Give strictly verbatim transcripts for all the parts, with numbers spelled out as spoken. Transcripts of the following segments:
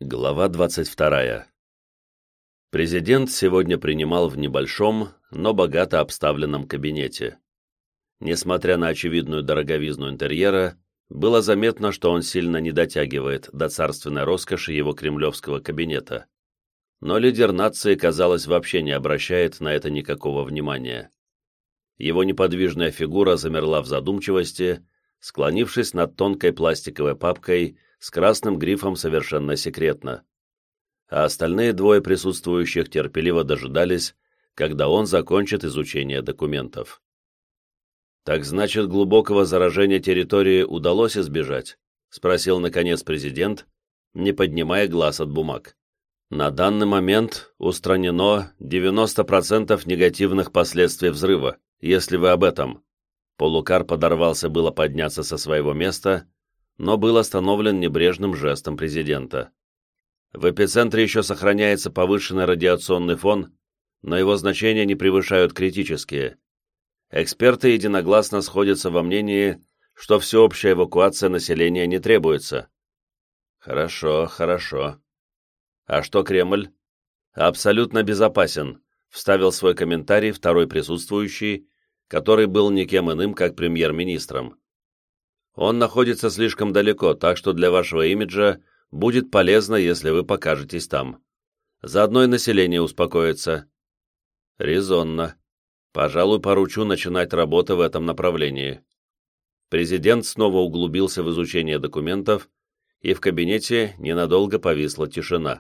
Глава двадцать вторая. Президент сегодня принимал в небольшом, но богато обставленном кабинете. Несмотря на очевидную дороговизну интерьера, было заметно, что он сильно не дотягивает до царственной роскоши его кремлевского кабинета. Но лидер нации, казалось, вообще не обращает на это никакого внимания. Его неподвижная фигура замерла в задумчивости, склонившись над тонкой пластиковой папкой с красным грифом «Совершенно секретно», а остальные двое присутствующих терпеливо дожидались, когда он закончит изучение документов. «Так значит, глубокого заражения территории удалось избежать?» — спросил, наконец, президент, не поднимая глаз от бумаг. «На данный момент устранено девяносто процентов негативных последствий взрыва, если вы об этом». Полукар подорвался было подняться со своего места, но был остановлен небрежным жестом президента. В эпицентре еще сохраняется повышенный радиационный фон, но его значения не превышают критические. Эксперты единогласно сходятся во мнении, что всеобщая эвакуация населения не требуется. Хорошо, хорошо. А что Кремль? Абсолютно безопасен, вставил свой комментарий второй присутствующий, который был никем иным, как премьер-министром. Он находится слишком далеко, так что для вашего имиджа будет полезно, если вы покажетесь там. Заодно и население успокоится. Резонно. Пожалуй, поручу начинать работу в этом направлении. Президент снова углубился в изучение документов, и в кабинете ненадолго повисла тишина.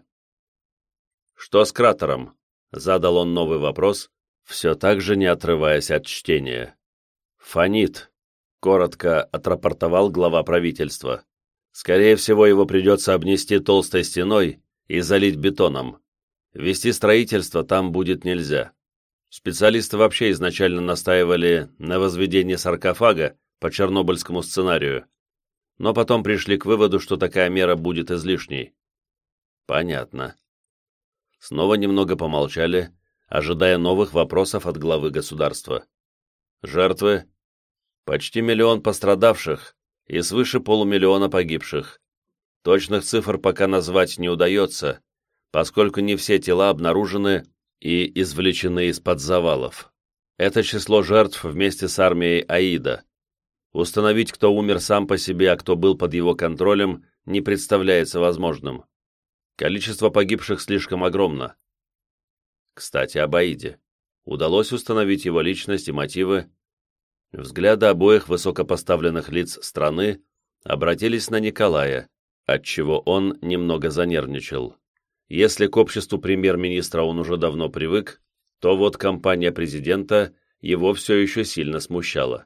«Что с кратером?» — задал он новый вопрос, все так же не отрываясь от чтения. «Фонит», — коротко отрапортовал глава правительства. «Скорее всего, его придется обнести толстой стеной и залить бетоном. Вести строительство там будет нельзя. Специалисты вообще изначально настаивали на возведении саркофага по чернобыльскому сценарию, но потом пришли к выводу, что такая мера будет излишней». «Понятно». Снова немного помолчали, ожидая новых вопросов от главы государства. «Жертвы?» «Почти миллион пострадавших и свыше полумиллиона погибших. Точных цифр пока назвать не удается, поскольку не все тела обнаружены и извлечены из-под завалов. Это число жертв вместе с армией Аида. Установить, кто умер сам по себе, а кто был под его контролем, не представляется возможным. Количество погибших слишком огромно. Кстати, об Аиде. Удалось установить его личность и мотивы. Взгляды обоих высокопоставленных лиц страны обратились на Николая, отчего он немного занервничал. Если к обществу премьер-министра он уже давно привык, то вот компания президента его все еще сильно смущала.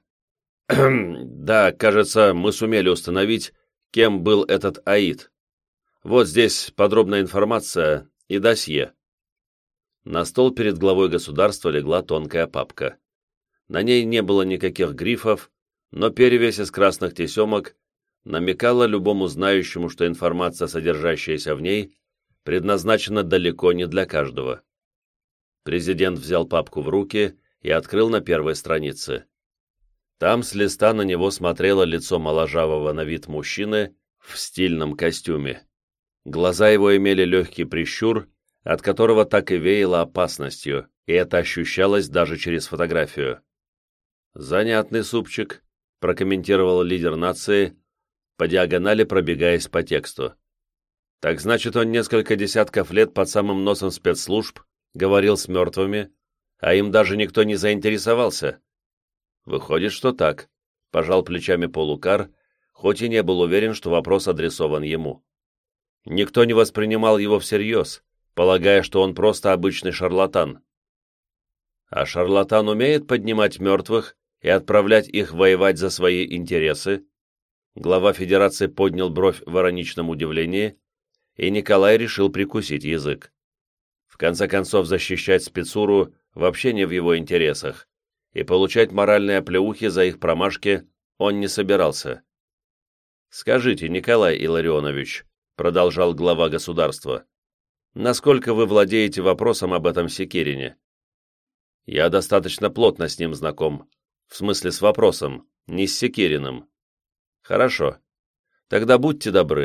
«Да, кажется, мы сумели установить, кем был этот Аид. Вот здесь подробная информация и досье». На стол перед главой государства легла тонкая папка. На ней не было никаких грифов, но перевесь из красных тесемок намекала любому знающему, что информация, содержащаяся в ней, предназначена далеко не для каждого. Президент взял папку в руки и открыл на первой странице. Там с листа на него смотрело лицо моложавого на вид мужчины в стильном костюме. Глаза его имели легкий прищур, от которого так и веяло опасностью, и это ощущалось даже через фотографию. «Занятный супчик», — прокомментировал лидер нации, по диагонали пробегаясь по тексту. «Так значит, он несколько десятков лет под самым носом спецслужб говорил с мертвыми, а им даже никто не заинтересовался?» «Выходит, что так», — пожал плечами Полукар, хоть и не был уверен, что вопрос адресован ему. Никто не воспринимал его всерьез, полагая, что он просто обычный шарлатан. «А шарлатан умеет поднимать мертвых и отправлять их воевать за свои интересы?» Глава Федерации поднял бровь в ироничном удивлении, и Николай решил прикусить язык. В конце концов, защищать спецуру вообще не в его интересах, и получать моральные оплеухи за их промашки он не собирался. «Скажите, Николай Илларионович», — продолжал глава государства, «насколько вы владеете вопросом об этом Секирине?» «Я достаточно плотно с ним знаком, в смысле с вопросом, не с Секириным». «Хорошо. Тогда будьте добры,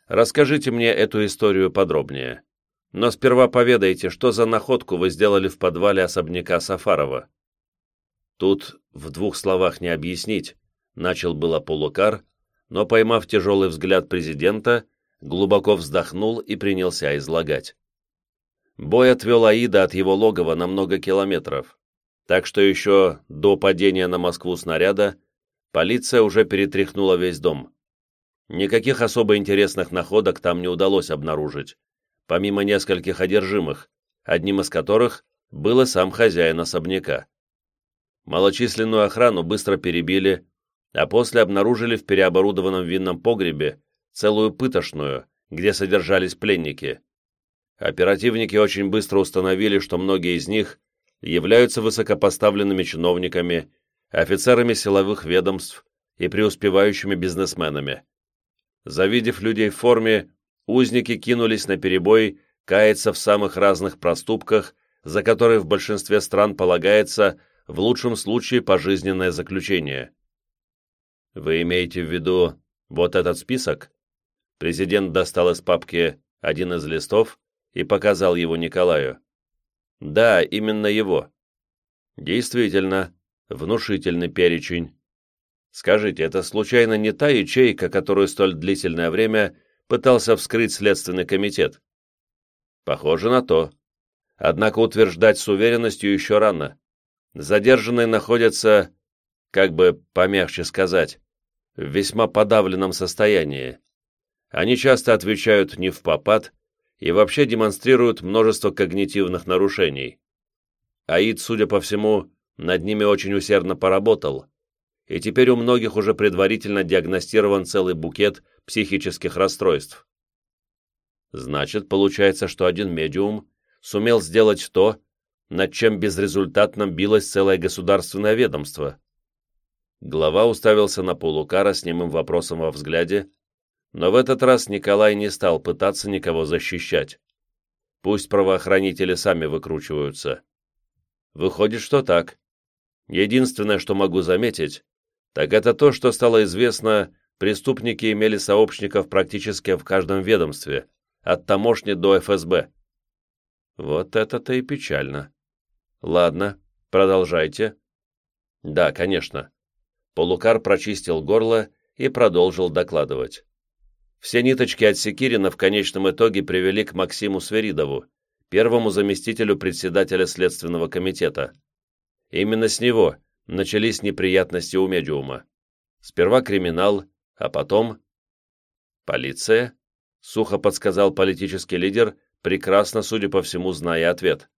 расскажите мне эту историю подробнее. Но сперва поведайте, что за находку вы сделали в подвале особняка Сафарова». Тут в двух словах не объяснить, начал было Полукар, но, поймав тяжелый взгляд президента, глубоко вздохнул и принялся излагать. Бой отвел Аида от его логова на много километров, так что еще до падения на Москву снаряда полиция уже перетряхнула весь дом. Никаких особо интересных находок там не удалось обнаружить, помимо нескольких одержимых, одним из которых был и сам хозяин особняка. Малочисленную охрану быстро перебили, а после обнаружили в переоборудованном винном погребе целую пытошную, где содержались пленники. Оперативники очень быстро установили, что многие из них являются высокопоставленными чиновниками, офицерами силовых ведомств и преуспевающими бизнесменами. Завидев людей в форме, узники кинулись на перебой каяться в самых разных проступках, за которые в большинстве стран полагается в лучшем случае пожизненное заключение. Вы имеете в виду вот этот список? Президент достал из папки один из листов и показал его Николаю. Да, именно его. Действительно, внушительный перечень. Скажите, это случайно не та ячейка, которую столь длительное время пытался вскрыть Следственный комитет? Похоже на то. Однако утверждать с уверенностью еще рано. Задержанные находятся, как бы помягче сказать, в весьма подавленном состоянии. Они часто отвечают невпопад и вообще демонстрируют множество когнитивных нарушений. Аид, судя по всему, над ними очень усердно поработал, и теперь у многих уже предварительно диагностирован целый букет психических расстройств. Значит, получается, что один медиум сумел сделать то, над чем безрезультатно билось целое государственное ведомство. Глава уставился на Полукара с немым вопросом во взгляде, но в этот раз Николай не стал пытаться никого защищать. Пусть правоохранители сами выкручиваются. Выходит, что так. Единственное, что могу заметить, так это то, что стало известно, преступники имели сообщников практически в каждом ведомстве, от таможни до эф эс бэ. Вот это-то и печально. Ладно, продолжайте. Да, конечно. Полукар прочистил горло и продолжил докладывать. Все ниточки от Секирина в конечном итоге привели к Максиму Свиридову, первому заместителю председателя Следственного комитета. Именно с него начались неприятности у медиума. Сперва криминал, а потом... Полиция? Сухо подсказал политический лидер, прекрасно, судя по всему, зная ответ.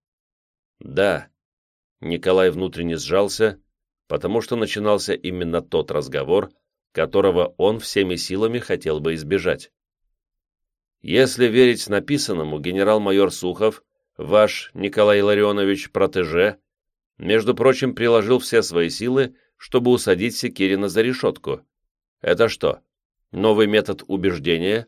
Да. Николай внутренне сжался, потому что начинался именно тот разговор, которого он всеми силами хотел бы избежать. Если верить написанному, генерал-майор Сухов, ваш Николай Илларионович протеже, между прочим, приложил все свои силы, чтобы усадить Секирина за решетку. Это что, новый метод убеждения?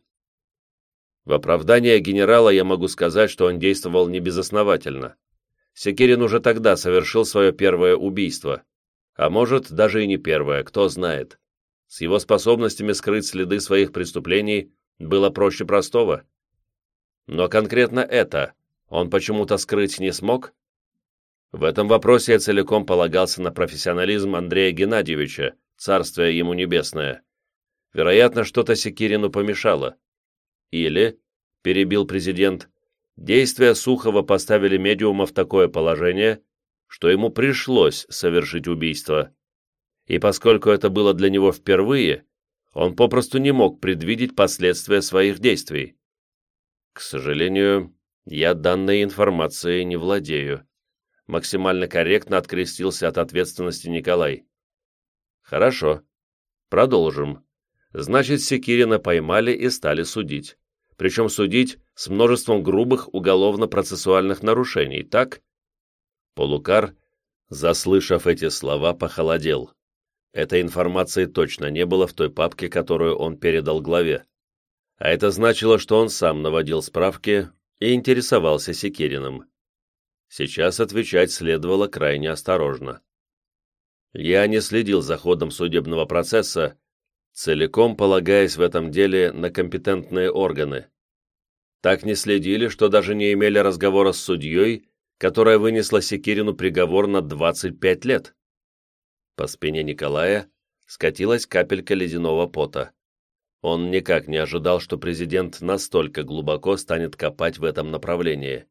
В оправдание генерала я могу сказать, что он действовал небезосновательно. Секирин уже тогда совершил свое первое убийство, а может, даже и не первое, кто знает. С его способностями скрыть следы своих преступлений было проще простого. Но конкретно это он почему-то скрыть не смог? В этом вопросе я целиком полагался на профессионализм Андрея Геннадьевича, царствие ему небесное. Вероятно, что-то Секирину помешало. Или, перебил президент, действия Сухова поставили медиума в такое положение, что ему пришлось совершить убийство. И поскольку это было для него впервые, он попросту не мог предвидеть последствия своих действий. К сожалению, я данной информацией не владею. Максимально корректно открестился от ответственности Николай. Хорошо. Продолжим. Значит, Секирина поймали и стали судить. Причем судить с множеством грубых уголовно-процессуальных нарушений, так? Полукар, заслышав эти слова, похолодел. Этой информации точно не было в той папке, которую он передал главе. А это значило, что он сам наводил справки и интересовался Секириным. Сейчас отвечать следовало крайне осторожно. Я не следил за ходом судебного процесса, целиком полагаясь в этом деле на компетентные органы. Так не следили, что даже не имели разговора с судьей, которая вынесла Секирину приговор на двадцать пять лет. По спине Николая скатилась капелька ледяного пота. Он никак не ожидал, что президент настолько глубоко станет копать в этом направлении.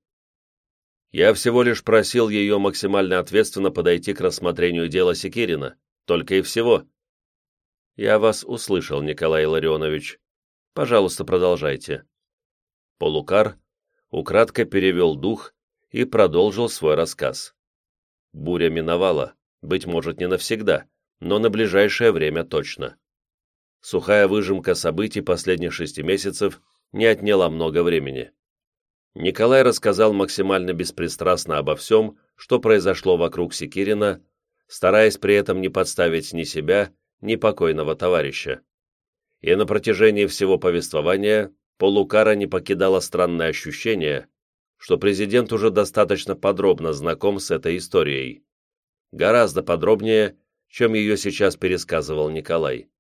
Я всего лишь просил ее максимально ответственно подойти к рассмотрению дела Секирина, только и всего. Я вас услышал, Николай Илларионович. Пожалуйста, продолжайте. Полукар украдко перевел дух и продолжил свой рассказ. Буря миновала, быть может, не навсегда, но на ближайшее время точно. Сухая выжимка событий последних шести месяцев не отняла много времени. Николай рассказал максимально беспристрастно обо всем, что произошло вокруг Секирина, стараясь при этом не подставить ни себя, ни покойного товарища. И на протяжении всего повествования Полукара не покидало странное ощущение, что президент уже достаточно подробно знаком с этой историей. Гораздо подробнее, чем ее сейчас пересказывал Николай.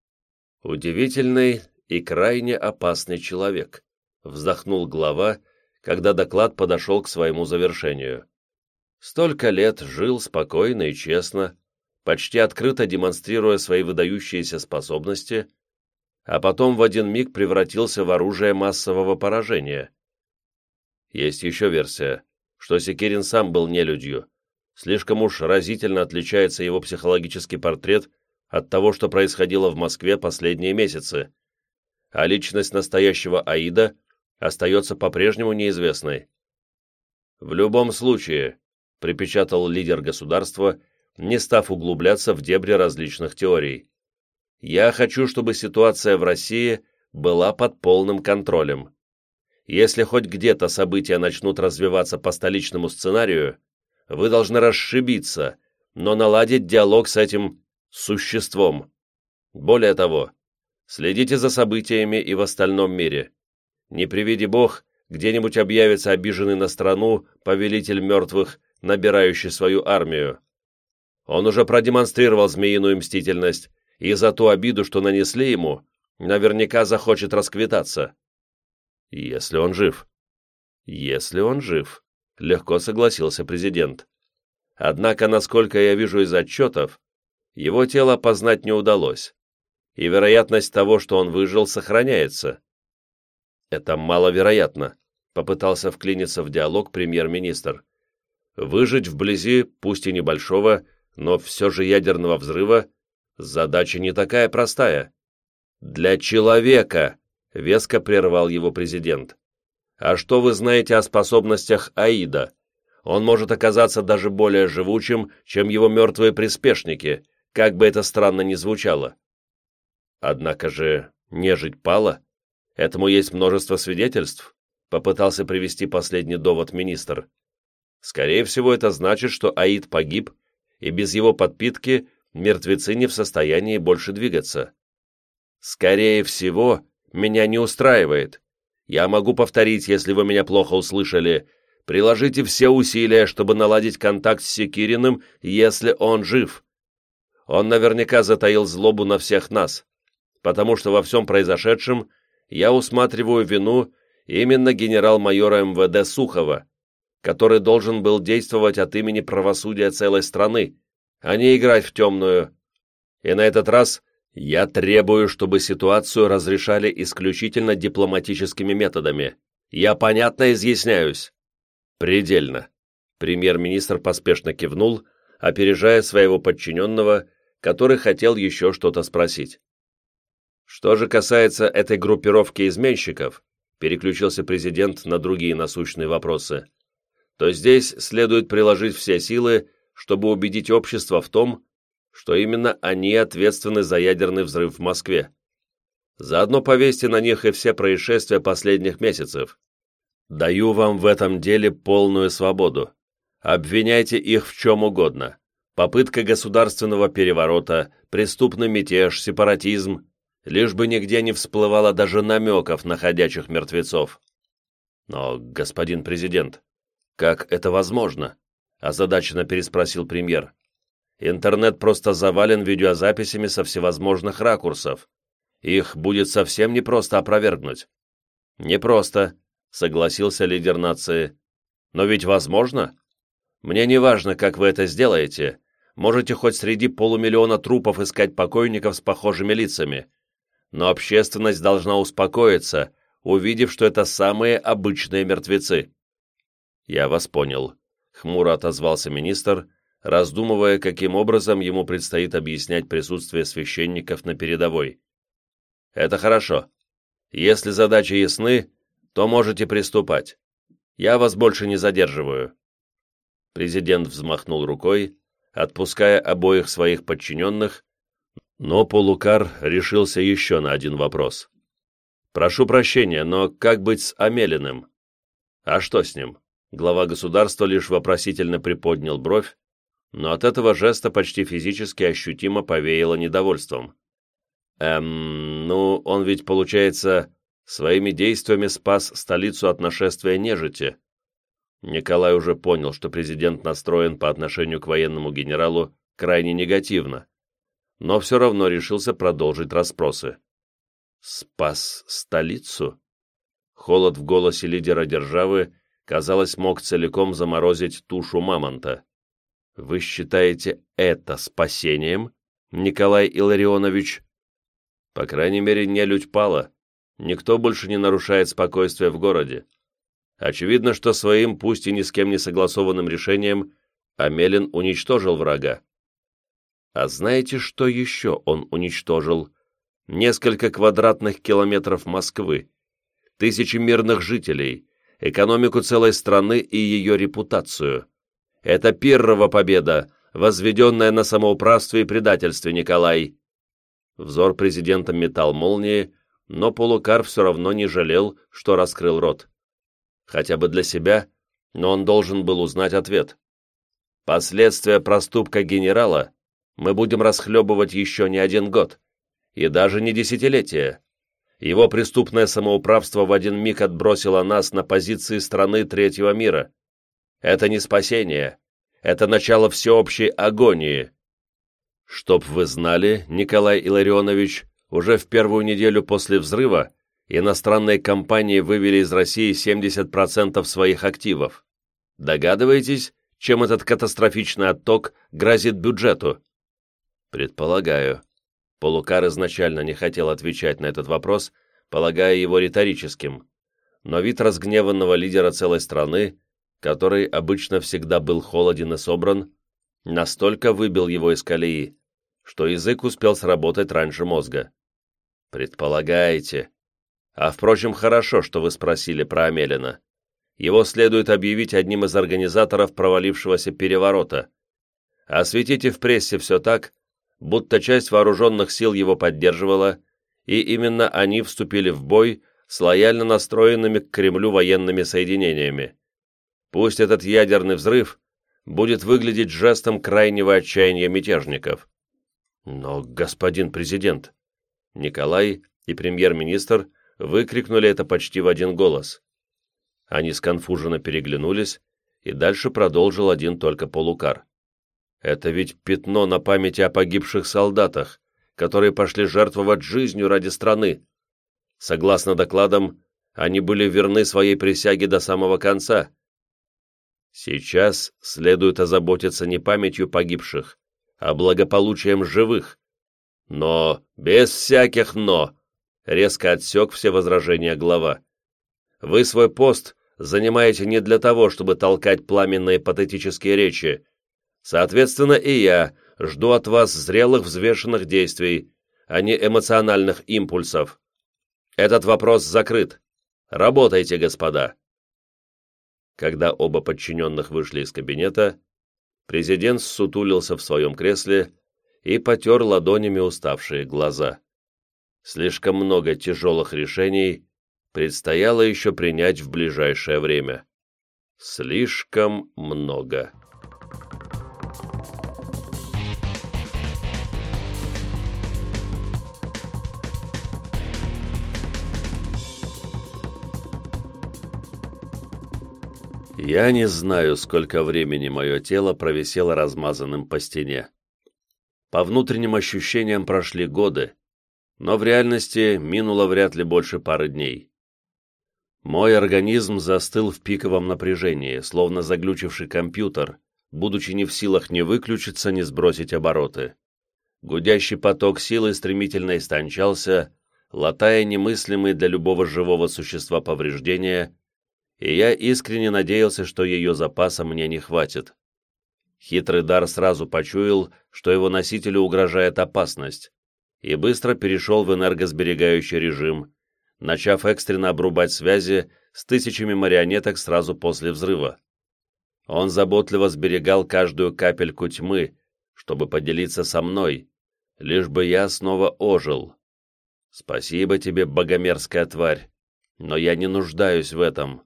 «Удивительный и крайне опасный человек», — вздохнул глава, когда доклад подошел к своему завершению. «Столько лет жил спокойно и честно, почти открыто демонстрируя свои выдающиеся способности, а потом в один миг превратился в оружие массового поражения. Есть еще версия, что Секирин сам был нелюдью. Слишком уж разительно отличается его психологический портрет от того, что происходило в Москве последние месяцы, а личность настоящего Аида остается по-прежнему неизвестной. «В любом случае», — припечатал лидер государства, не став углубляться в дебри различных теорий, «я хочу, чтобы ситуация в России была под полным контролем. Если хоть где-то события начнут развиваться по столичному сценарию, вы должны расшибиться, но наладить диалог с этим существом. Более того, следите за событиями и в остальном мире. Не приведи Бог, где-нибудь объявится обиженный на страну повелитель мертвых, набирающий свою армию. Он уже продемонстрировал змеиную мстительность, и за ту обиду, что нанесли ему, наверняка захочет расквитаться. Если он жив. Если он жив, легко согласился президент. Однако, насколько я вижу из отчетов, его тело опознать не удалось, и вероятность того, что он выжил, сохраняется. Это маловероятно, попытался вклиниться в диалог премьер-министр. Выжить вблизи, пусть и небольшого, но все же ядерного взрыва, задача не такая простая. Для человека, веско прервал его президент. А что вы знаете о способностях Аида? Он может оказаться даже более живучим, чем его мертвые приспешники, как бы это странно ни звучало. Однако же нежить пала. Этому есть множество свидетельств, попытался привести последний довод министр. Скорее всего, это значит, что Аид погиб, и без его подпитки мертвецы не в состоянии больше двигаться. Скорее всего, меня не устраивает. Я могу повторить, если вы меня плохо услышали. Приложите все усилия, чтобы наладить контакт с Секириным, если он жив. Он наверняка затаил злобу на всех нас, потому что во всем произошедшем я усматриваю вину именно генерал-майора эм вэ дэ Сухова, который должен был действовать от имени правосудия целой страны, а не играть в темную. И на этот раз я требую, чтобы ситуацию разрешали исключительно дипломатическими методами. Я понятно изъясняюсь. Предельно. Премьер-министр поспешно кивнул, опережая своего подчиненного, который хотел еще что-то спросить. Что же касается этой группировки изменщиков, переключился президент на другие насущные вопросы, то здесь следует приложить все силы, чтобы убедить общество в том, что именно они ответственны за ядерный взрыв в Москве. Заодно повесьте на них и все происшествия последних месяцев. Даю вам в этом деле полную свободу. Обвиняйте их в чем угодно. Попытка государственного переворота, преступный мятеж, сепаратизм, лишь бы нигде не всплывало даже намеков на ходячих мертвецов. Но, господин президент, как это возможно? Озадаченно переспросил премьер. Интернет просто завален видеозаписями со всевозможных ракурсов. Их будет совсем непросто опровергнуть». «Непросто», — согласился лидер нации. «Но ведь возможно? Мне не важно, как вы это сделаете. Можете хоть среди полумиллиона трупов искать покойников с похожими лицами. Но общественность должна успокоиться, увидев, что это самые обычные мертвецы». «Я вас понял», — хмуро отозвался министр, раздумывая, каким образом ему предстоит объяснять присутствие священников на передовой. «Это хорошо. Если задачи ясны, то можете приступать. Я вас больше не задерживаю». Президент взмахнул рукой, отпуская обоих своих подчиненных, но Полукар решился еще на один вопрос. «Прошу прощения, но как быть с Амелиным?» «А что с ним?» Глава государства лишь вопросительно приподнял бровь, но от этого жеста почти физически ощутимо повеяло недовольством. «Эм, ну, он ведь, получается, своими действиями спас столицу от нашествия нежити». Николай уже понял, что президент настроен по отношению к военному генералу крайне негативно, но все равно решился продолжить расспросы. «Спас столицу?» Холод в голосе лидера державы, казалось, мог целиком заморозить тушу мамонта. «Вы считаете это спасением, Николай Илларионович?» «По крайней мере, нелюдь пала. Никто больше не нарушает спокойствие в городе. Очевидно, что своим, пусть и ни с кем не согласованным решением, Амелин уничтожил врага. А знаете, что еще он уничтожил? Несколько квадратных километров Москвы, тысячи мирных жителей, экономику целой страны и ее репутацию. Это Пиррова победа, возведенная на самоуправстве и предательстве, Николай». Взор президента метал молнии, но Полукар все равно не жалел, что раскрыл рот. Хотя бы для себя, но он должен был узнать ответ. «Последствия проступка генерала мы будем расхлебывать еще не один год, и даже не десятилетие. Его преступное самоуправство в один миг отбросило нас на позиции страны третьего мира. Это не спасение, это начало всеобщей агонии. Чтоб вы знали, Николай Илларионович, уже в первую неделю после взрыва иностранные компании вывели из России семьдесят процентов своих активов. Догадываетесь, чем этот катастрофичный отток грозит бюджету?» «Предполагаю». Полукар изначально не хотел отвечать на этот вопрос, полагая его риторическим, но вид разгневанного лидера целой страны, который обычно всегда был холоден и собран, настолько выбил его из колеи, что язык успел сработать раньше мозга. «Предполагаете. А, впрочем, хорошо, что вы спросили про Амелина. Его следует объявить одним из организаторов провалившегося переворота. Осветите в прессе все так, будто часть вооруженных сил его поддерживала, и именно они вступили в бой с лояльно настроенными к Кремлю военными соединениями. Пусть этот ядерный взрыв будет выглядеть жестом крайнего отчаяния мятежников». «Но, господин президент...» Николай и премьер-министр выкрикнули это почти в один голос. Они сконфуженно переглянулись, и дальше продолжил один только Полукар. «Это ведь пятно на памяти о погибших солдатах, которые пошли жертвовать жизнью ради страны. Согласно докладам, они были верны своей присяге до самого конца. Сейчас следует озаботиться не памятью погибших, а благополучием живых. Но без всяких «но», — резко отсек все возражения глава. «Вы свой пост занимаете не для того, чтобы толкать пламенные патетические речи. Соответственно, и я жду от вас зрелых взвешенных действий, а не эмоциональных импульсов. Этот вопрос закрыт. Работайте, господа». Когда оба подчиненных вышли из кабинета, президент ссутулился в своем кресле и потер ладонями уставшие глаза. Слишком много тяжелых решений предстояло еще принять в ближайшее время. Слишком много. Я не знаю, сколько времени мое тело провисело размазанным по стене. По внутренним ощущениям прошли годы, но в реальности минуло вряд ли больше пары дней. Мой организм застыл в пиковом напряжении, словно заглючивший компьютер, будучи не в силах ни выключиться, ни сбросить обороты. Гудящий поток силы стремительно истончался, латая немыслимые для любого живого существа повреждения, и я искренне надеялся, что ее запаса мне не хватит. Хитрый дар сразу почуял, что его носителю угрожает опасность, и быстро перешел в энергосберегающий режим, начав экстренно обрубать связи с тысячами марионеток сразу после взрыва. Он заботливо сберегал каждую капельку тьмы, чтобы поделиться со мной, лишь бы я снова ожил. Спасибо тебе, богомерзкая тварь, но я не нуждаюсь в этом.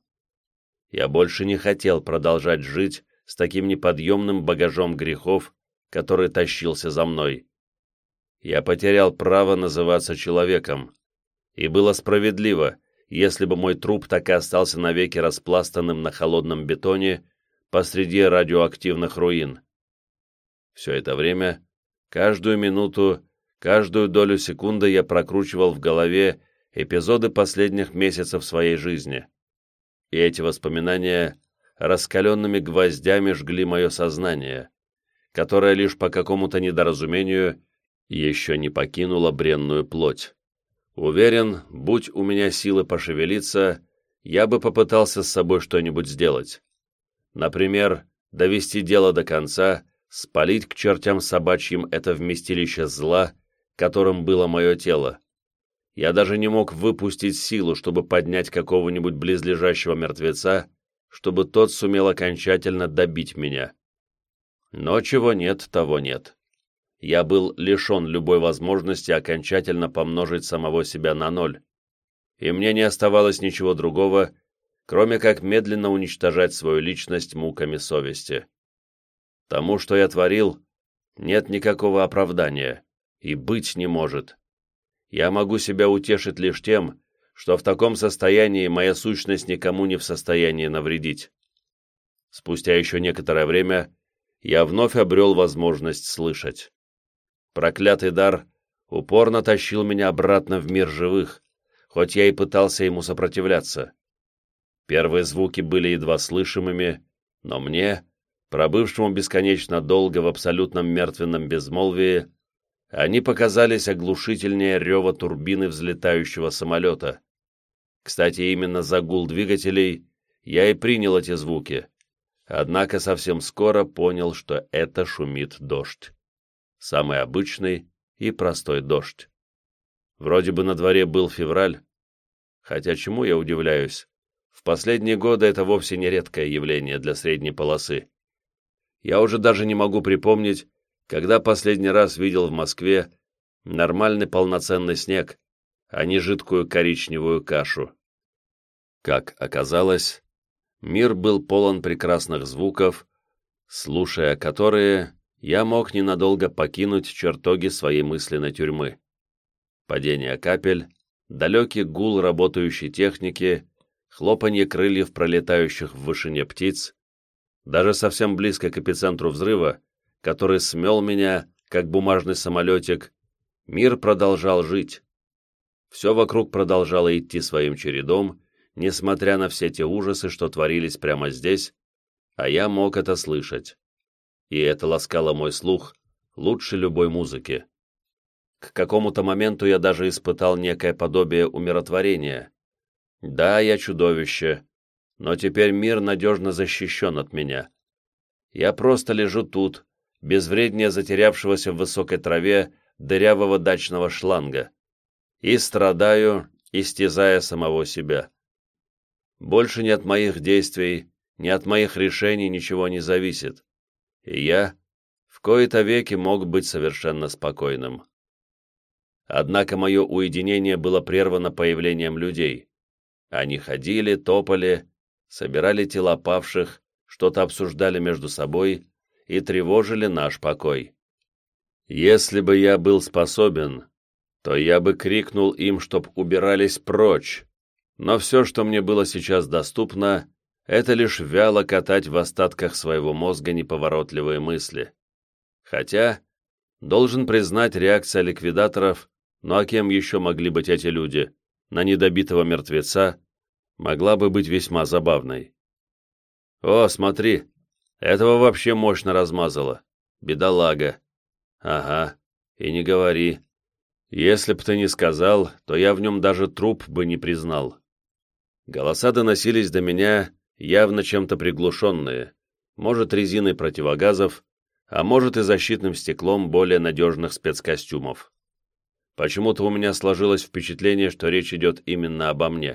Я больше не хотел продолжать жить с таким неподъемным багажом грехов, который тащился за мной. Я потерял право называться человеком, и было справедливо, если бы мой труп так и остался навеки распластанным на холодном бетоне посреди радиоактивных руин. Все это время, каждую минуту, каждую долю секунды я прокручивал в голове эпизоды последних месяцев своей жизни, и эти воспоминания раскаленными гвоздями жгли мое сознание, которое лишь по какому-то недоразумению еще не покинуло бренную плоть. Уверен, будь у меня силы пошевелиться, я бы попытался с собой что-нибудь сделать. Например, довести дело до конца, спалить к чертям собачьим это вместилище зла, которым было мое тело. Я даже не мог выпустить силу, чтобы поднять какого-нибудь близлежащего мертвеца, чтобы тот сумел окончательно добить меня. Но чего нет, того нет. Я был лишен любой возможности окончательно помножить самого себя на ноль, и мне не оставалось ничего другого, кроме как медленно уничтожать свою личность муками совести. Тому, что я творил, нет никакого оправдания, и быть не может. Я могу себя утешить лишь тем, что в таком состоянии моя сущность никому не в состоянии навредить. Спустя еще некоторое время я вновь обрел возможность слышать. Проклятый дар упорно тащил меня обратно в мир живых, хоть я и пытался ему сопротивляться. Первые звуки были едва слышимыми, но мне, пробывшему бесконечно долго в абсолютном мертвенном безмолвии, они показались оглушительнее рева турбины взлетающего самолета. Кстати, именно за гул двигателей я и принял эти звуки, однако совсем скоро понял, что это шумит дождь. Самый обычный и простой дождь. Вроде бы на дворе был февраль, хотя чему я удивляюсь, в последние годы это вовсе не редкое явление для средней полосы. Я уже даже не могу припомнить, когда последний раз видел в Москве нормальный полноценный снег, а не жидкую коричневую кашу. Как оказалось, мир был полон прекрасных звуков, слушая которые, я мог ненадолго покинуть чертоги своей мысленной тюрьмы. Падение капель, далекий гул работающей техники, хлопанье крыльев пролетающих в вышине птиц, даже совсем близко к эпицентру взрыва, который смел меня, как бумажный самолетик, мир продолжал жить. Все вокруг продолжало идти своим чередом, несмотря на все те ужасы, что творились прямо здесь, а я мог это слышать. И это ласкало мой слух лучше любой музыки. К какому-то моменту я даже испытал некое подобие умиротворения. Да, я чудовище, но теперь мир надежно защищен от меня. Я просто лежу тут, безвреднее затерявшегося в высокой траве дырявого дачного шланга, и страдаю, истязая самого себя. Больше ни от моих действий, ни от моих решений ничего не зависит, и я в кои-то веки мог быть совершенно спокойным. Однако мое уединение было прервано появлением людей. Они ходили, топали, собирали тела павших, что-то обсуждали между собой и тревожили наш покой. Если бы я был способен, то я бы крикнул им, чтоб убирались прочь, но все, что мне было сейчас доступно, это лишь вяло катать в остатках своего мозга неповоротливые мысли. Хотя, Должен признать, реакция ликвидаторов, ну а кем еще могли быть эти люди, на недобитого мертвеца, могла бы быть весьма забавной. «О, смотри, этого вообще мощно размазало. Бедолага». «Ага, и не говори. Если б ты не сказал, то я в нем даже труп бы не признал». Голоса доносились до меня, явно чем-то приглушенные, может, резиной противогазов, а может и защитным стеклом более надежных спецкостюмов. Почему-то у меня сложилось впечатление, что речь идет именно обо мне.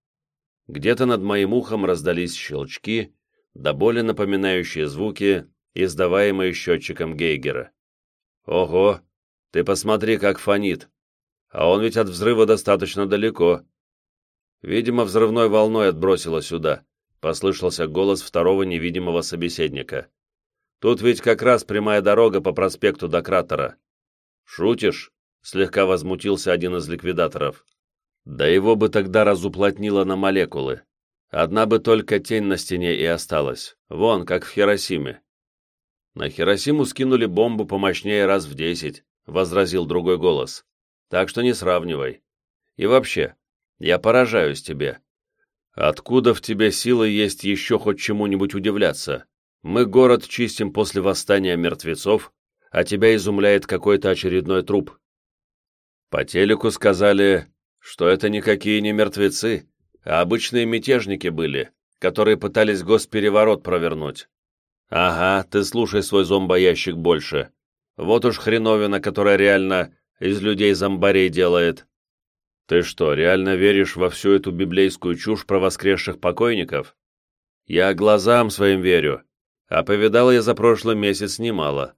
Где-то над моим ухом раздались щелчки, до боли напоминающие звуки, издаваемые счетчиком Гейгера. «Ого, ты посмотри, как фонит! А он ведь от взрыва достаточно далеко». «Видимо, взрывной волной отбросило сюда», — послышался голос второго невидимого собеседника. «Тут ведь как раз прямая дорога по проспекту до кратера». «Шутишь?» — слегка возмутился один из ликвидаторов. «Да его бы тогда разуплотнило на молекулы. Одна бы только тень на стене и осталась. Вон, как в Хиросиме». «На Хиросиму скинули бомбу помощнее раз в десять», — возразил другой голос. «Так что не сравнивай. И вообще, я поражаюсь тебе. Откуда в тебе силы есть еще хоть чему-нибудь удивляться? Мы город чистим после восстания мертвецов, а тебя изумляет какой-то очередной труп». По телеку сказали, что это никакие не мертвецы, а обычные мятежники были, которые пытались госпереворот провернуть. «Ага, ты слушай свой зомбоящик больше. Вот уж хреновина, которая реально из людей зомбарей делает». «Ты что, реально веришь во всю эту библейскую чушь про воскресших покойников?» «Я глазам своим верю, а повидал я за прошлый месяц немало».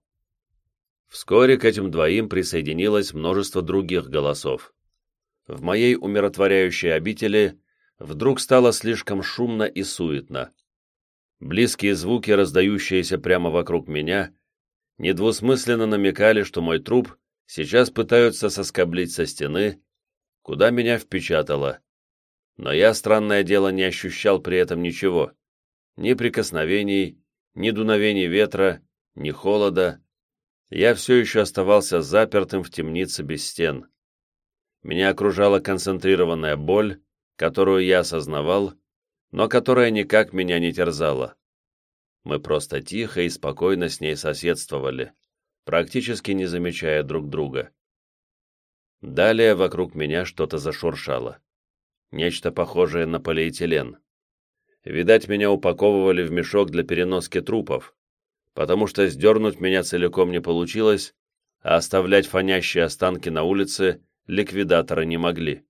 Вскоре к этим двоим присоединилось множество других голосов. В моей умиротворяющей обители вдруг стало слишком шумно и суетно. Близкие звуки, раздающиеся прямо вокруг меня, недвусмысленно намекали, что мой труп сейчас пытаются соскоблить со стены, куда меня впечатало. Но я, странное дело, не ощущал при этом ничего. Ни прикосновений, ни дуновений ветра, ни холода. Я все еще оставался запертым в темнице без стен. Меня окружала концентрированная боль, которую я осознавал, но которая никак меня не терзала. Мы просто тихо и спокойно с ней соседствовали, практически не замечая друг друга. Далее вокруг меня что-то зашуршало. Нечто похожее на полиэтилен. Видать, меня упаковывали в мешок для переноски трупов, потому что сдернуть меня целиком не получилось, а оставлять фонящие останки на улице ликвидаторы не могли.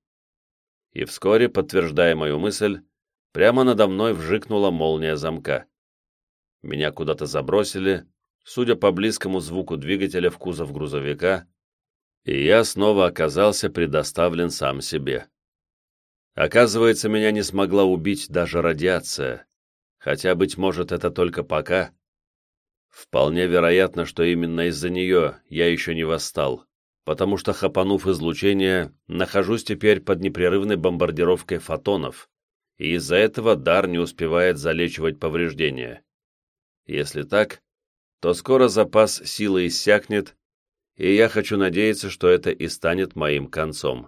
И вскоре, подтверждая мою мысль, прямо надо мной вжикнула молния замка. Меня куда-то забросили, судя по близкому звуку двигателя в кузов грузовика, и я снова оказался предоставлен сам себе. Оказывается, меня не смогла убить даже радиация, хотя, быть может, это только пока. Вполне вероятно, что именно из-за нее я еще не восстал, потому что, хапанув излучение, нахожусь теперь под непрерывной бомбардировкой фотонов, и из-за этого дар не успевает залечивать повреждения. Если так, то скоро запас силы иссякнет, и я хочу надеяться, что это и станет моим концом.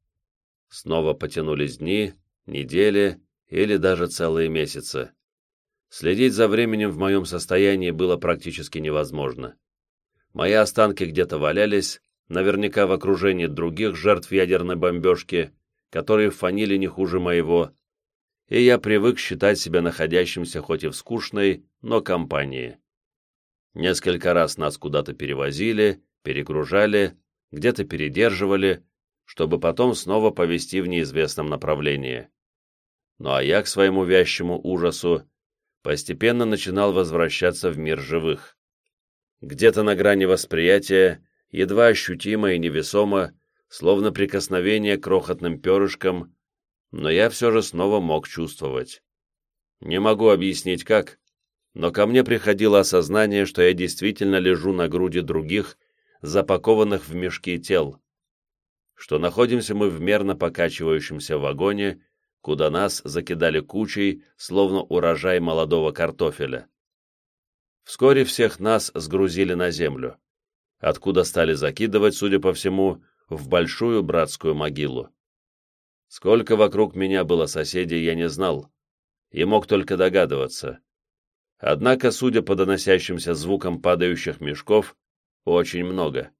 Снова потянулись дни, недели или даже целые месяцы. Следить за временем в моем состоянии было практически невозможно. Мои останки где-то валялись, наверняка в окружении других жертв ядерной бомбежки, которые фонили не хуже моего, и я привык считать себя находящимся хоть и в скучной, но компании. Несколько раз нас куда-то перевозили, перегружали, где-то передерживали, чтобы потом снова повезти в неизвестном направлении. Ну а я, к своему вящему ужасу, постепенно начинал возвращаться в мир живых. Где-то на грани восприятия, едва ощутимо и невесомо, словно прикосновение к крохотным перышкам, но я все же снова мог чувствовать. Не могу объяснить как, но ко мне приходило осознание, что я действительно лежу на груди других, запакованных в мешки тел, что находимся мы в мерно покачивающемся вагоне, куда нас закидали кучей, словно урожай молодого картофеля. Вскоре всех нас сгрузили на землю. откуда стали закидывать, судя по всему, в большую братскую могилу. Сколько вокруг меня было соседей, я не знал, и мог только догадываться. Однако, судя по доносящимся звукам падающих мешков, очень много.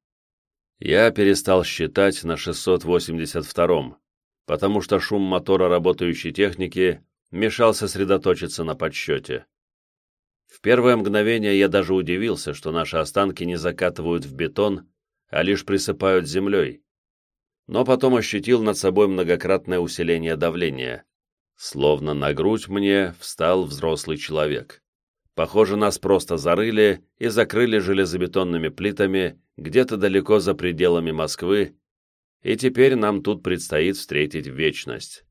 Я перестал считать на шестьсот восемьдесят втором, потому что шум мотора работающей техники мешал сосредоточиться на подсчете. В первое мгновение я даже удивился, что наши останки не закатывают в бетон, а лишь присыпают землей. Но потом ощутил над собой многократное усиление давления. Словно на грудь мне встал взрослый человек. Похоже, нас просто зарыли и закрыли железобетонными плитами где-то далеко за пределами Москвы, и теперь нам тут предстоит встретить вечность.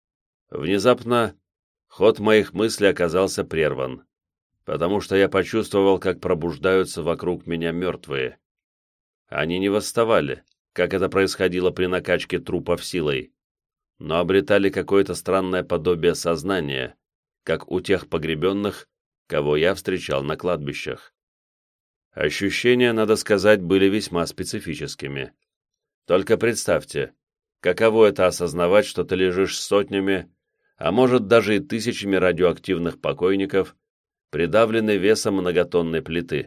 Внезапно ход моих мыслей оказался прерван, потому что я почувствовал, как пробуждаются вокруг меня мертвые. Они не восставали, как это происходило при накачке трупов силой, но обретали какое-то странное подобие сознания, как у тех погребенных, кого я встречал на кладбищах. Ощущения, надо сказать, были весьма специфическими. Только представьте, каково это осознавать, что ты лежишь с сотнями, а может даже и тысячами радиоактивных покойников, придавленный весом многотонной плиты.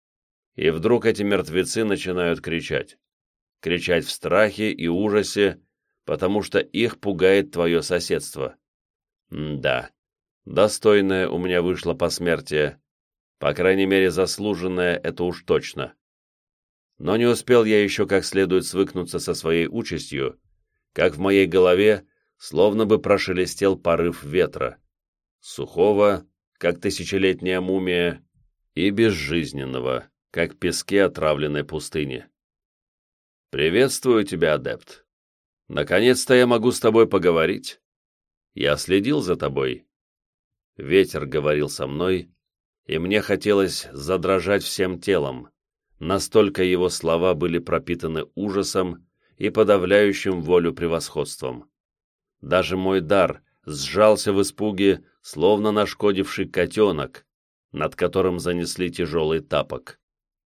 И вдруг эти мертвецы начинают кричать. Кричать в страхе и ужасе, потому что их пугает твое соседство. М-да, достойное у меня вышло посмертие, по крайней мере заслуженное это уж точно. Но не успел я еще как следует свыкнуться со своей участью, как в моей голове словно бы прошелестел порыв ветра, сухого, как тысячелетняя мумия, и безжизненного, как пески отравленной пустыни. «Приветствую тебя, адепт. Наконец-то я могу с тобой поговорить. Я следил за тобой». Ветер говорил со мной, и мне хотелось задрожать всем телом, настолько его слова были пропитаны ужасом и подавляющим волю превосходством. Даже мой дар сжался в испуге, словно нашкодивший котенок, над которым занесли тяжелый тапок.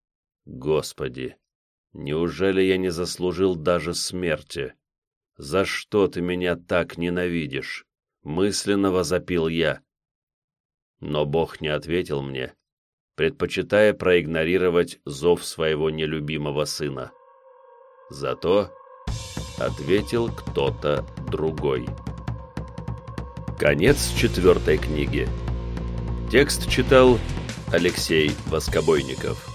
Господи, неужели я не заслужил даже смерти? За что ты меня так ненавидишь? Мысленно возопил я. Но Бог не ответил мне, предпочитая проигнорировать зов своего нелюбимого сына. Зато ответил кто-то другой. Конец четвертой книги. Текст читал Алексей Воскобойников.